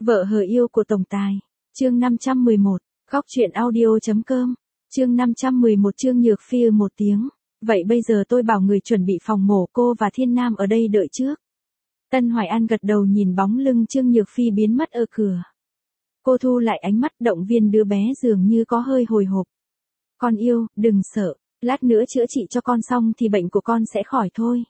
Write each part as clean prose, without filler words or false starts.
Vợ hờ yêu của tổng tài. Chương 511. Góc truyện audio.com. Chương 511 Trương Nhược Phi một tiếng. Vậy bây giờ tôi bảo người chuẩn bị phòng mổ, cô và Thiên Nam ở đây đợi trước. Tân Hoài An gật đầu nhìn bóng lưng Trương Nhược Phi biến mất ở cửa. Cô thu lại ánh mắt động viên đứa bé dường như có hơi hồi hộp. Con yêu, đừng sợ, lát nữa chữa trị cho con xong thì bệnh của con sẽ khỏi thôi.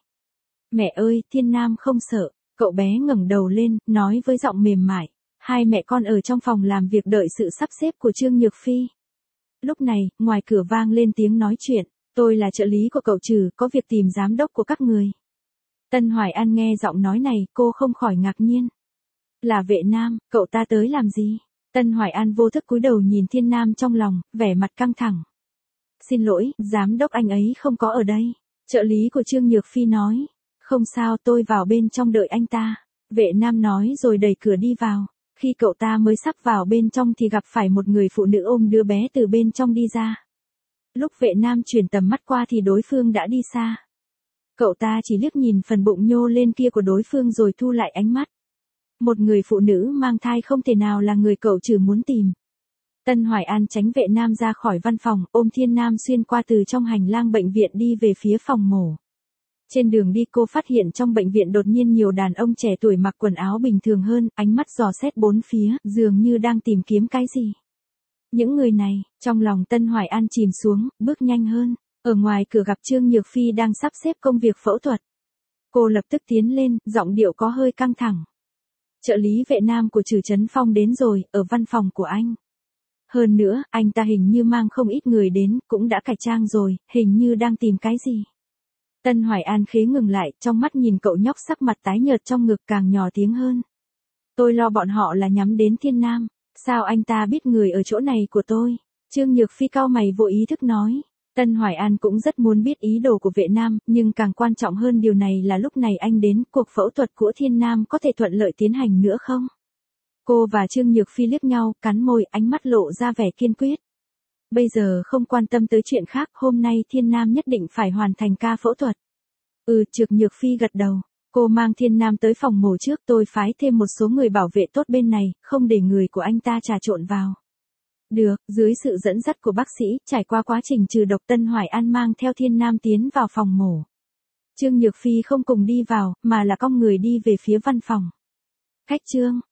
Mẹ ơi, Thiên Nam không sợ, cậu bé ngẩng đầu lên, nói với giọng mềm mại. Hai mẹ con ở trong phòng làm việc đợi sự sắp xếp của Trương Nhược Phi. Lúc này, ngoài cửa vang lên tiếng nói chuyện. Tôi là trợ lý của cậu Trừ, có việc tìm giám đốc của các người. Tân Hoài An nghe giọng nói này, cô không khỏi ngạc nhiên. Là Vệ Nam, cậu ta tới làm gì? Tân Hoài An vô thức cúi đầu nhìn Thiên Nam trong lòng, vẻ mặt căng thẳng. Xin lỗi, giám đốc anh ấy không có ở đây. Trợ lý của Trương Nhược Phi nói. Không sao, tôi vào bên trong đợi anh ta. Vệ Nam nói rồi đẩy cửa đi vào. Khi cậu ta mới sắp vào bên trong thì gặp phải một người phụ nữ ôm đứa bé từ bên trong đi ra. Lúc Vệ Nam chuyển tầm mắt qua thì đối phương đã đi xa. Cậu ta chỉ liếc nhìn phần bụng nhô lên kia của đối phương rồi thu lại ánh mắt. Một người phụ nữ mang thai không thể nào là người cậu Trừ muốn tìm. Tân Hoài An tránh Vệ Nam ra khỏi văn phòng, ôm Thiên Nam xuyên qua từ trong hành lang bệnh viện đi về phía phòng mổ. Trên đường đi cô phát hiện trong bệnh viện đột nhiên nhiều đàn ông trẻ tuổi mặc quần áo bình thường hơn, ánh mắt dò xét bốn phía, dường như đang tìm kiếm cái gì. Những người này, trong lòng Tân Hoài An chìm xuống, bước nhanh hơn. Ở ngoài cửa gặp Trương Nhược Phi đang sắp xếp công việc phẫu thuật. Cô lập tức tiến lên, giọng điệu có hơi căng thẳng. Trợ lý Vệ Nam của Trừ Trấn Phong đến rồi, ở văn phòng của anh. Hơn nữa, anh ta hình như mang không ít người đến, cũng đã cải trang rồi, hình như đang tìm cái gì. Tân Hoài An khế ngừng lại, trong mắt nhìn cậu nhóc sắc mặt tái nhợt trong ngực càng nhỏ tiếng hơn. Tôi lo bọn họ là nhắm đến Thiên Nam. Sao anh ta biết người ở chỗ này của tôi? Trương Nhược Phi cau mày vô ý thức nói. Tân Hoài An cũng rất muốn biết ý đồ của Vệ Nam, nhưng càng quan trọng hơn điều này là lúc này anh đến, cuộc phẫu thuật của Thiên Nam có thể thuận lợi tiến hành nữa không? Cô và Trương Nhược Phi liếc nhau, cắn môi, ánh mắt lộ ra vẻ kiên quyết. Bây giờ không quan tâm tới chuyện khác, hôm nay Thiên Nam nhất định phải hoàn thành ca phẫu thuật. Trương Nhược Phi gật đầu. Cô mang Thiên Nam tới phòng mổ trước, tôi phái thêm một số người bảo vệ tốt bên này, không để người của anh ta trà trộn vào. Được, dưới sự dẫn dắt của bác sĩ, trải qua quá trình trừ độc, Tân Hoài An mang theo Thiên Nam tiến vào phòng mổ. Trương Nhược Phi không cùng đi vào, mà là cong người đi về phía văn phòng. Khách Trương,